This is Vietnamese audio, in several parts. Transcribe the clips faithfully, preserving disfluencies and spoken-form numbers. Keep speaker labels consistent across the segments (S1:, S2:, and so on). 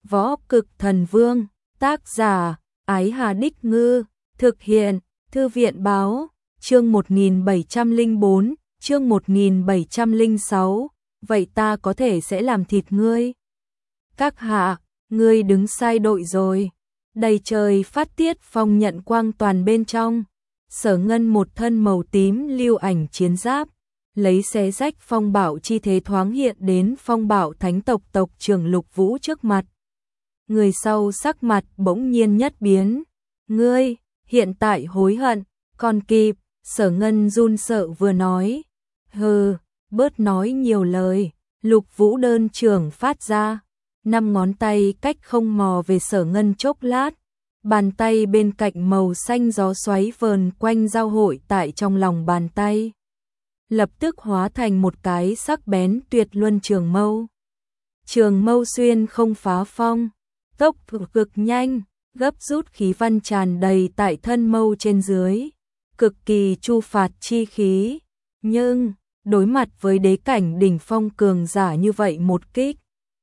S1: Võ Cực Thần Vương, tác giả, Ái Hà Đích Ngư, thực hiện, Thư viện Báo, chương một nghìn bảy trăm lẻ bốn, chương một nghìn bảy trăm lẻ sáu, vậy ta có thể sẽ làm thịt ngươi. Các hạ, ngươi đứng sai đội rồi. Đầy trời phát tiết phong nhận quang toàn bên trong. Sở Ngân một thân màu tím lưu ảnh chiến giáp, lấy xé rách phong bảo chi thế thoáng hiện đến phong bảo thánh tộc tộc trưởng Lục Vũ trước mặt. Người sau sắc mặt bỗng nhiên nhất biến. Ngươi, hiện tại hối hận, còn kịp. Sở Ngân run sợ vừa nói. Hừ, bớt nói nhiều lời. Lục Vũ đơn trưởng phát ra. Năm ngón tay cách không mò về Sở Ngân chốc lát. Bàn tay bên cạnh màu xanh gió xoáy vờn quanh giao hội tại trong lòng bàn tay. Lập tức hóa thành một cái sắc bén tuyệt luân trường mâu. Trường mâu xuyên không phá phong. Tốc cực nhanh, gấp rút khí văn tràn đầy tại thân mâu trên dưới. Cực kỳ chu phạt chi khí. Nhưng, đối mặt với đế cảnh đỉnh phong cường giả như vậy một kích.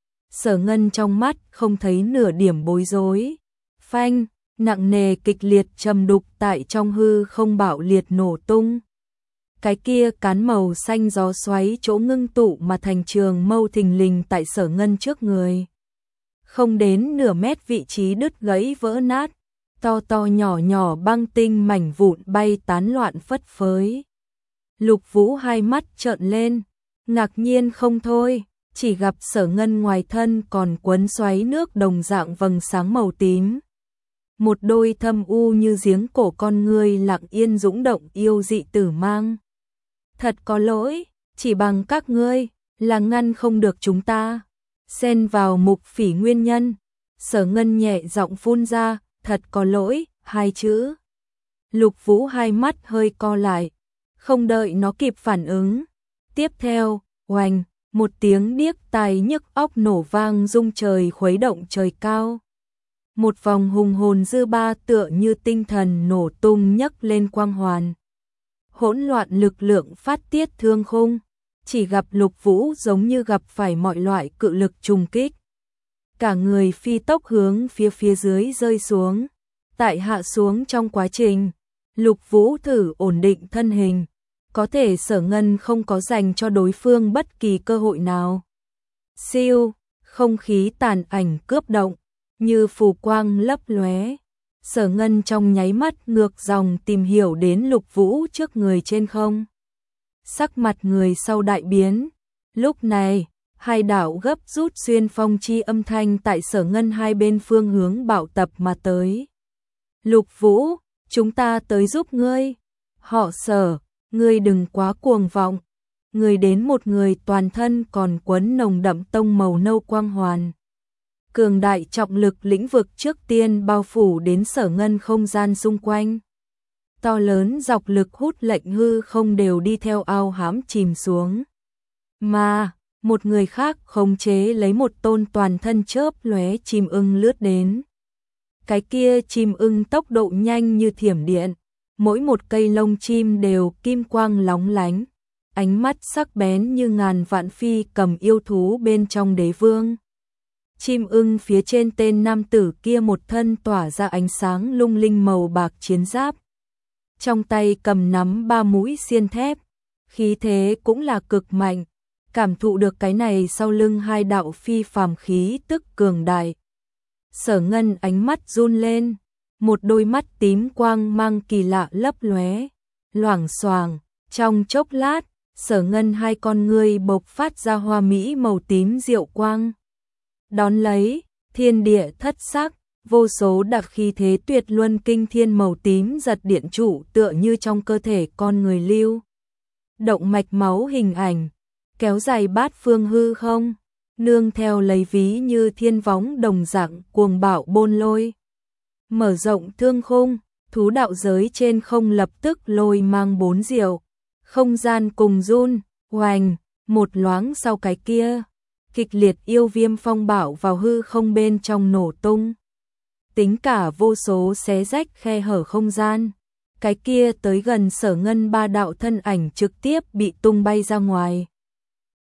S1: Sở Ngân trong mắt không thấy nửa điểm bối rối. Phanh, nặng nề kịch liệt trầm đục tại trong hư không bạo liệt nổ tung. Cái kia cán màu xanh gió xoáy chỗ ngưng tụ mà thành trường mâu thình lình tại Sở Ngân trước người. Không đến nửa mét vị trí đứt gãy vỡ nát, to to nhỏ nhỏ băng tinh mảnh vụn bay tán loạn phất phới. Lục Vũ hai mắt trợn lên, ngạc nhiên không thôi, chỉ gặp Sở Ngân ngoài thân còn quấn xoáy nước đồng dạng vầng sáng màu tím. Một đôi thâm u như giếng cổ con ngươi lặng yên dũng động yêu dị tử mang. Thật có lỗi, chỉ bằng các ngươi là ngăn không được chúng ta. Xen vào mục phỉ nguyên nhân. Sở Ngân nhẹ giọng phun ra, thật có lỗi, hai chữ. Lục Vũ hai mắt hơi co lại, không đợi nó kịp phản ứng. Tiếp theo, oanh, một tiếng điếc tai nhức óc nổ vang rung trời khuấy động trời cao. Một vòng hùng hồn dư ba tựa như tinh thần nổ tung nhấc lên quang hoàn. Hỗn loạn lực lượng phát tiết thương khung, chỉ gặp Lục Vũ giống như gặp phải mọi loại cự lực trùng kích. Cả người phi tốc hướng phía phía dưới rơi xuống. Tại hạ xuống trong quá trình, Lục Vũ thử ổn định thân hình. Có thể Sở Ngân không có dành cho đối phương bất kỳ cơ hội nào. Siêu, không khí tàn ảnh cướp động, như phù quang lấp lóe. Sở Ngân trong nháy mắt ngược dòng tìm hiểu đến Lục Vũ trước người trên không. Sắc mặt người sau đại biến. Lúc này, hai đạo gấp rút xuyên phong chi âm thanh tại Sở Ngân hai bên phương hướng bạo tập mà tới. Lục Vũ, chúng ta tới giúp ngươi. Họ Sở, ngươi đừng quá cuồng vọng. Người đến một người toàn thân còn quấn nồng đậm tông màu nâu quang hoàn. Cường đại trọng lực lĩnh vực trước tiên bao phủ đến Sở Ngân không gian xung quanh. To lớn dọc lực hút lệnh hư không đều đi theo ao hãm chìm xuống. Mà, một người khác khống chế lấy một tôn toàn thân chớp lóe chim ưng lướt đến. Cái kia chim ưng tốc độ nhanh như thiểm điện, mỗi một cây lông chim đều kim quang lóng lánh, ánh mắt sắc bén như ngàn vạn phi cầm yêu thú bên trong đế vương. Chim ưng phía trên tên nam tử kia một thân tỏa ra ánh sáng lung linh màu bạc chiến giáp. Trong tay cầm nắm ba mũi xiên thép, khí thế cũng là cực mạnh, cảm thụ được cái này sau lưng hai đạo phi phàm khí tức cường đại. Sở Ngân ánh mắt run lên, một đôi mắt tím quang mang kỳ lạ lấp lóe, loảng xoảng, trong chốc lát, Sở Ngân hai con ngươi bộc phát ra hoa mỹ màu tím diệu quang. Đón lấy, thiên địa thất sắc, vô số đặc khí thế tuyệt luân kinh thiên màu tím giật điện trụ tựa như trong cơ thể con người lưu. Động mạch máu hình ảnh, kéo dài bát phương hư không, nương theo lấy ví như thiên võng đồng dạng cuồng bạo bôn lôi. Mở rộng thương khung, thú đạo giới trên không lập tức lôi mang bốn diệu, không gian cùng run, hoành, một loáng sau cái kia. Kịch liệt yêu viêm phong bạo vào hư không bên trong nổ tung. Tính cả vô số xé rách khe hở không gian. Cái kia tới gần Sở Ngân ba đạo thân ảnh trực tiếp bị tung bay ra ngoài.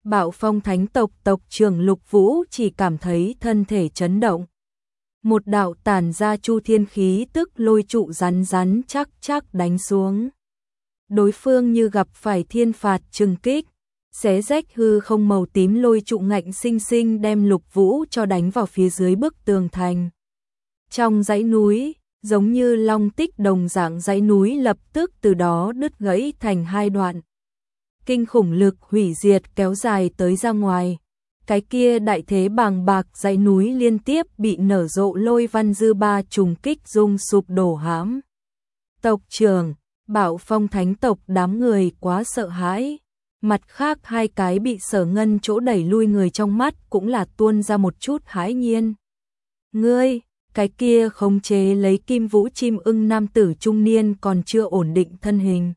S1: Bạo Phong Thánh tộc tộc trưởng Lục Vũ chỉ cảm thấy thân thể chấn động. Một đạo tản ra chu thiên khí tức lôi trụ rắn rắn chắc chắc đánh xuống. Đối phương như gặp phải thiên phạt trừng kích, xé rách hư không màu tím lôi trụ ngạnh sinh sinh đem Lục Vũ cho đánh vào phía dưới bức tường thành. Trong dãy núi, giống như long tích đồng dạng dãy núi lập tức từ đó đứt gãy thành hai đoạn. Kinh khủng lực hủy diệt kéo dài tới ra ngoài. Cái kia đại thế bàng bạc dãy núi liên tiếp bị nở rộ lôi văn dư ba trùng kích rung sụp đổ hãm. Tộc trưởng, Bạo Phong Thánh tộc đám người quá sợ hãi. Mặt khác hai cái bị Sở Ngân chỗ đẩy lui người trong mắt cũng là tuôn ra một chút hãi nhiên. Ngươi, cái kia khống chế lấy kim vũ chim ưng nam tử trung niên còn chưa ổn định thân hình.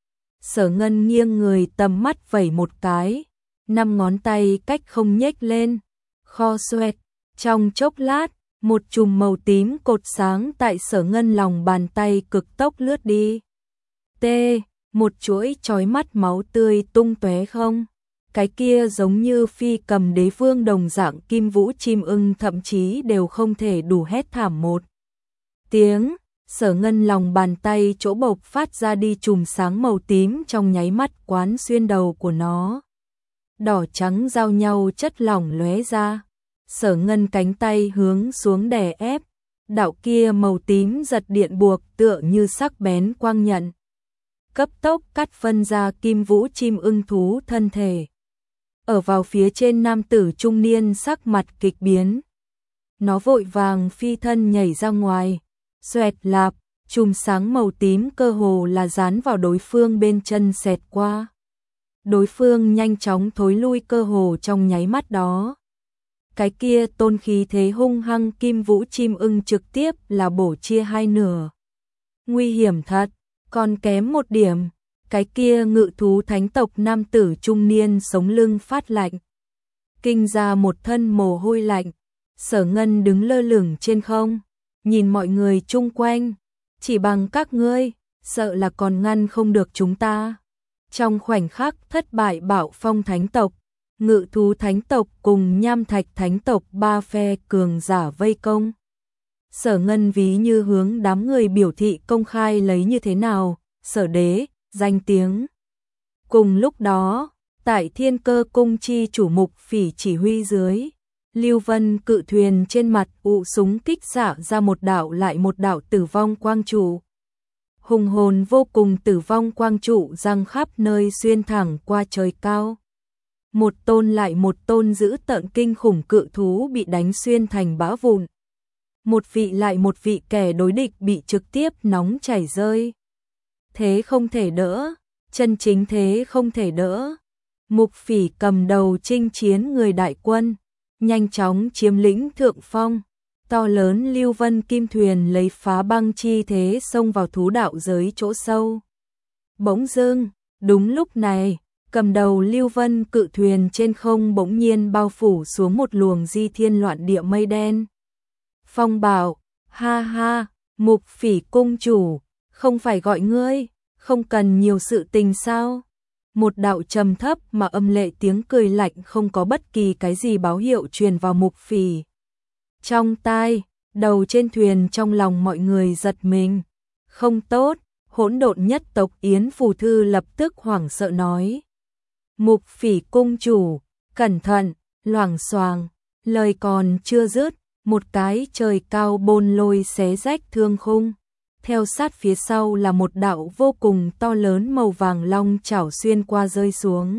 S1: Sở Ngân nghiêng người tầm mắt vẩy một cái, năm ngón tay cách không nhếch lên, kho xoẹt, trong chốc lát, một chùm màu tím cột sáng tại Sở Ngân lòng bàn tay cực tốc lướt đi. T, một chuỗi chói mắt máu tươi tung tóe không, cái kia giống như phi cầm đế vương đồng dạng kim vũ chim ưng thậm chí đều không thể đủ hét thảm một tiếng. Sở Ngân lòng bàn tay chỗ bộc phát ra đi chùm sáng màu tím trong nháy mắt quán xuyên đầu của nó. Đỏ trắng giao nhau chất lỏng lóe ra. Sở Ngân cánh tay hướng xuống đè ép. Đạo kia màu tím giật điện buộc tựa như sắc bén quang nhận. Cấp tốc cắt phân ra kim vũ chim ưng thú thân thể. Ở vào phía trên nam tử trung niên sắc mặt kịch biến. Nó vội vàng phi thân nhảy ra ngoài. Xoẹt lạp, chùm sáng màu tím cơ hồ là dán vào đối phương bên chân xẹt qua. Đối phương nhanh chóng thối lui cơ hồ trong nháy mắt đó. Cái kia tôn khí thế hung hăng kim vũ chim ưng trực tiếp là bổ chia hai nửa. Nguy hiểm thật, còn kém một điểm. Cái kia ngự thú thánh tộc nam tử trung niên sống lưng phát lạnh. Kinh ra một thân mồ hôi lạnh. Sở Ngân đứng lơ lửng trên không. Nhìn mọi người chung quanh, chỉ bằng các ngươi, sợ là còn ngăn không được chúng ta. Trong khoảnh khắc thất bại Bạo Phong Thánh tộc, Ngự thú Thánh tộc cùng Nham Thạch Thánh tộc ba phe cường giả vây công. Sở Ngân ví như hướng đám người biểu thị công khai lấy như thế nào, Sở Đế, danh tiếng. Cùng lúc đó, tại Thiên Cơ cung chi chủ Mục Phỉ chỉ huy dưới, Lưu Vân cự thuyền trên mặt ụ súng kích xạ ra một đạo lại một đạo tử vong quang trụ. Hùng hồn vô cùng tử vong quang trụ răng khắp nơi xuyên thẳng qua trời cao. Một tôn lại một tôn dữ tợn kinh khủng cự thú bị đánh xuyên thành bã vụn. Một vị lại một vị kẻ đối địch bị trực tiếp nóng chảy rơi. Thế không thể đỡ, chân chính thế không thể đỡ. Mục Phỉ cầm đầu chinh chiến người đại quân, nhanh chóng chiếm lĩnh thượng phong. To lớn Lưu Vân kim thuyền lấy phá băng chi thế xông vào thú đạo giới chỗ sâu. Bỗng dưng, đúng lúc này, cầm đầu Lưu Vân cự thuyền trên không bỗng nhiên bao phủ xuống một luồng di thiên loạn địa mây đen. Phong bảo, ha ha, Mục Phỉ cung chủ, không phải gọi ngươi, không cần nhiều sự tình sao? Một đạo trầm thấp mà âm lệ tiếng cười lạnh không có bất kỳ cái gì báo hiệu truyền vào Mục Phỉ trong tai. Đầu trên thuyền trong lòng mọi người giật mình. Không tốt, hỗn độn nhất tộc Yến Phù Thư lập tức hoảng sợ nói. Mục Phỉ cung chủ, cẩn thận, loảng xoàng, lời còn chưa dứt, một cái trời cao bôn lôi xé rách thương khung. Theo sát phía sau là một đạo vô cùng to lớn màu vàng long chảo xuyên qua rơi xuống.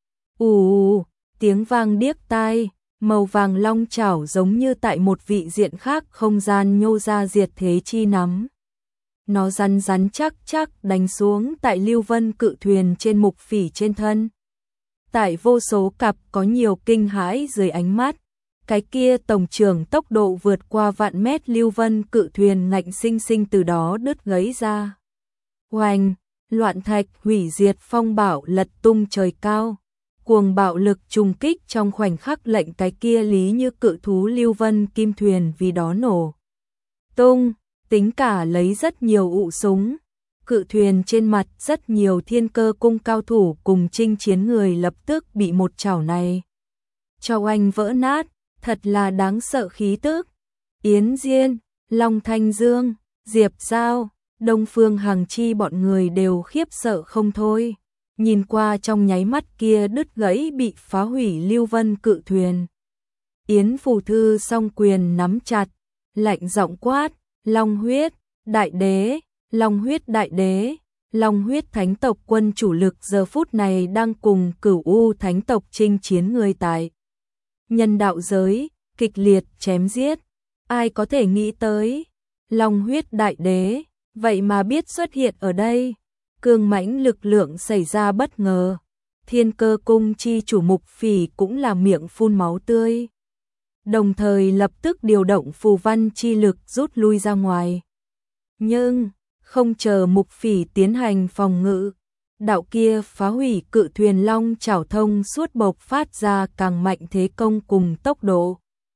S1: Ù, tiếng vang điếc tai, màu vàng long chảo giống như tại một vị diện khác không gian nhô ra diệt thế chi nắm. Nó rắn rắn chắc chắc đánh xuống tại Lưu Vân cự thuyền trên Mục Phỉ trên thân. Tại vô số cặp có nhiều kinh hãi dưới ánh mắt, cái kia tổng trưởng tốc độ vượt qua vạn mét Lưu Vân cự thuyền ngạnh sinh sinh từ đó đứt gãy ra. Oanh, loạn thạch hủy diệt phong bạo lật tung trời cao. Cuồng bạo lực trùng kích trong khoảnh khắc lệnh cái kia lý như cự thú Lưu Vân kim thuyền vì đó nổ tung, tính cả lấy rất nhiều ụ súng, cự thuyền trên mặt rất nhiều Thiên Cơ cung cao thủ cùng chinh chiến người lập tức bị một chảo này cho oanh vỡ nát, thật là đáng sợ khí tức. Yến Diên, Long Thanh Dương, Diệp Giao, Đông Phương Hằng Chi bọn người đều khiếp sợ không thôi. Nhìn qua trong nháy mắt kia đứt gãy bị phá hủy lưu vân cự thuyền. Yến Phù Thư song quyền nắm chặt, lạnh giọng quát, Long huyết, đại đế, Long huyết đại đế, Long huyết thánh tộc quân chủ lực giờ phút này đang cùng Cửu U thánh tộc chinh chiến người tại nhân đạo giới, kịch liệt chém giết. Ai có thể nghĩ tới, Long huyết đại đế, vậy mà biết xuất hiện ở đây. Cương mãnh lực lượng xảy ra bất ngờ. Thiên Cơ cung chi chủ Mục Phỉ cũng là miệng phun máu tươi. Đồng thời lập tức điều động phù văn chi lực rút lui ra ngoài. Nhưng, không chờ Mục Phỉ tiến hành phòng ngự, đạo kia phá hủy cự thuyền long chảo thông suốt bộc phát ra càng mạnh thế công cùng tốc độ.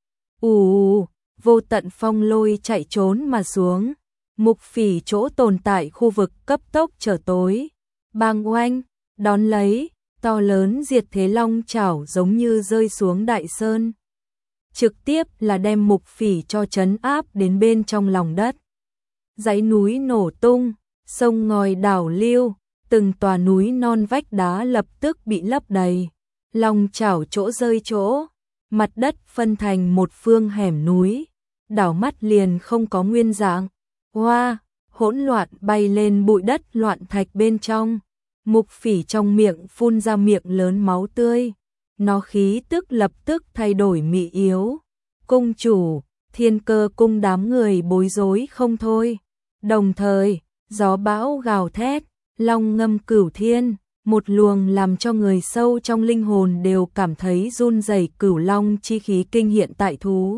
S1: Ù, vô tận phong lôi chạy trốn mà xuống. Mục Phỉ chỗ tồn tại khu vực cấp tốc trở tối. Bang oanh, đón lấy, to lớn diệt thế long chảo giống như rơi xuống đại sơn. Trực tiếp là đem Mục Phỉ cho trấn áp đến bên trong lòng đất. Dãy núi nổ tung, sông ngòi đảo lưu, từng tòa núi non vách đá lập tức bị lấp đầy. Long chảo chỗ rơi chỗ, mặt đất phân thành một phương hẻm núi, đảo mắt liền không có nguyên dạng. Hoa, hỗn loạn bay lên bụi đất loạn thạch bên trong. Mục Phỉ trong miệng phun ra miệng lớn máu tươi. Nó khí tức lập tức thay đổi mị yếu. Cung chủ, Thiên Cơ cung đám người bối rối không thôi. Đồng thời, gió bão gào thét, long ngâm cửu thiên, một luồng làm cho người sâu trong linh hồn đều cảm thấy run rẩy cửu long chi khí kinh hiện tại thú.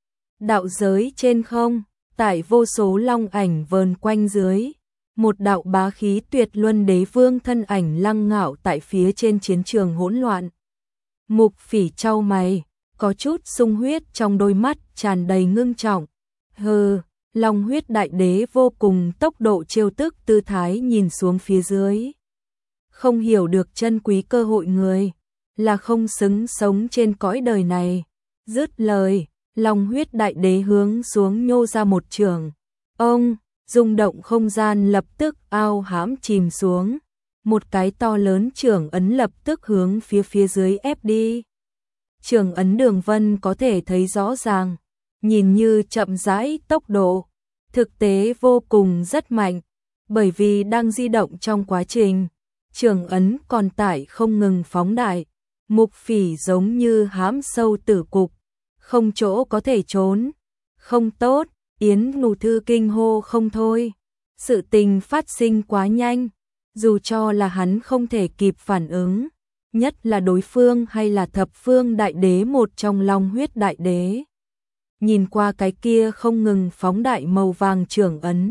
S1: Đạo giới trên không, tại vô số long ảnh vờn quanh dưới, một đạo bá khí tuyệt luân đế vương thân ảnh lăng ngạo tại phía trên chiến trường hỗn loạn. Mục Phỉ chau mày, có chút sung huyết trong đôi mắt tràn đầy ngưng trọng. Hừ, Long huyết đại đế vô cùng tốc độ chiêu tức tư thái nhìn xuống phía dưới. Không hiểu được chân quý cơ hội người, là không xứng sống trên cõi đời này. Dứt lời, Long huyết đại đế hướng xuống nhô ra một trường. Ông, rung động không gian lập tức ao hãm chìm xuống. Một cái to lớn trường ấn lập tức hướng phía phía dưới ép đi. Trường ấn đường vân có thể thấy rõ ràng, nhìn như chậm rãi tốc độ, thực tế vô cùng rất mạnh, bởi vì đang di động trong quá trình, trường ấn còn tải không ngừng phóng đại. Mục Phỉ giống như hãm sâu tử cục, không chỗ có thể trốn. Không tốt, Yến Nụ Thư kinh hô không thôi. Sự tình phát sinh quá nhanh, dù cho là hắn không thể kịp phản ứng, nhất là đối phương hay là thập phương đại đế một trong Long huyết đại đế. Nhìn qua cái kia không ngừng phóng đại màu vàng trường ấn,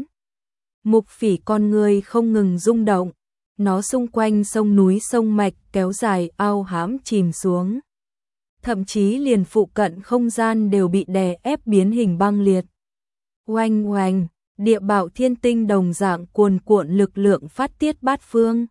S1: Mục Phỉ con người không ngừng rung động, nó xung quanh sông núi sông mạch kéo dài ao hãm chìm xuống. Thậm chí liền phụ cận không gian đều bị đè ép biến hình băng liệt. Oanh oanh, địa bảo thiên tinh đồng dạng cuồn cuộn lực lượng phát tiết bát phương.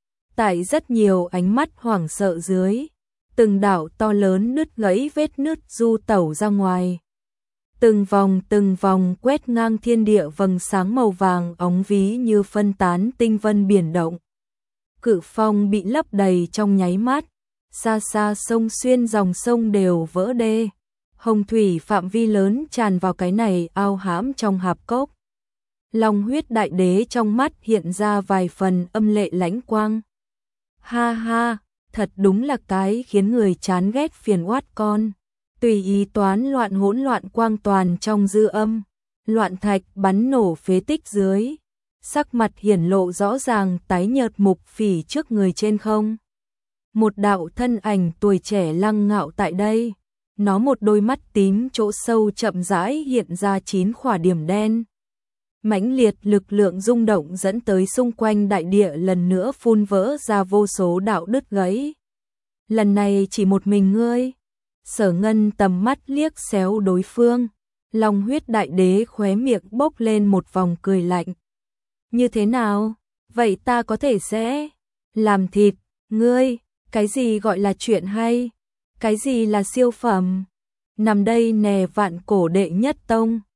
S1: Tại rất nhiều ánh mắt hoảng sợ dưới, từng đảo to lớn nứt gãy vết nứt du tẩu ra ngoài. Từng vòng từng vòng quét ngang thiên địa vầng sáng màu vàng óng ví như phân tán tinh vân biển động. Cự phong bị lấp đầy trong nháy mắt, xa xa sông xuyên dòng sông đều vỡ đê. Hồng thủy phạm vi lớn tràn vào cái này ao hãm trong hạp cốc. Long huyết đại đế trong mắt hiện ra vài phần âm lệ lãnh quang. Ha ha, thật đúng là cái khiến người chán ghét phiền oát con. Tùy ý toán loạn hỗn loạn quang toàn trong dư âm, loạn thạch bắn nổ phế tích dưới. Sắc mặt hiển lộ rõ ràng tái nhợt. Mục Phỉ trước người trên không. Một đạo thân ảnh tuổi trẻ lăng ngạo tại đây. Nó một đôi mắt tím chỗ sâu chậm rãi hiện ra chín khỏa điểm đen. Mãnh liệt lực lượng rung động dẫn tới xung quanh đại địa lần nữa phun vỡ ra vô số đạo đứt gãy. Lần này chỉ một mình ngươi. Sở Ngân tầm mắt liếc xéo đối phương. Long huyết đại đế khóe miệng bốc lên một vòng cười lạnh. Như thế nào? vậy ta có thể sẽ làm thịt ngươi. Cái gì gọi là chuyện hay? Cái gì là siêu phẩm? Nằm đây nè, vạn cổ đệ nhất tông.